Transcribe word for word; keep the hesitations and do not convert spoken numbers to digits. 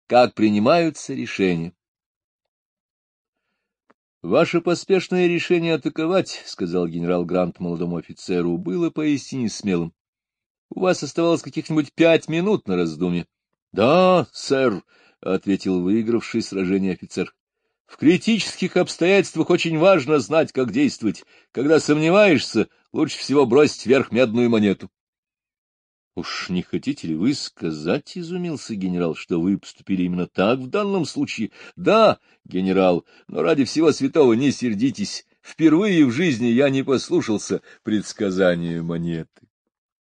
как принимаются решения. — Ваше поспешное решение атаковать, — сказал генерал Грант молодому офицеру, — было поистине смелым. У вас оставалось каких-нибудь пять минут на раздумье. — Да, сэр, — ответил выигравший сражение офицер. — В критических обстоятельствах очень важно знать, как действовать. Когда сомневаешься, лучше всего бросить вверх медную монету. — Уж не хотите ли вы сказать, — изумился генерал, — что вы поступили именно так в данном случае? — Да, генерал, но ради всего святого не сердитесь. Впервые в жизни я не послушался предсказания монеты.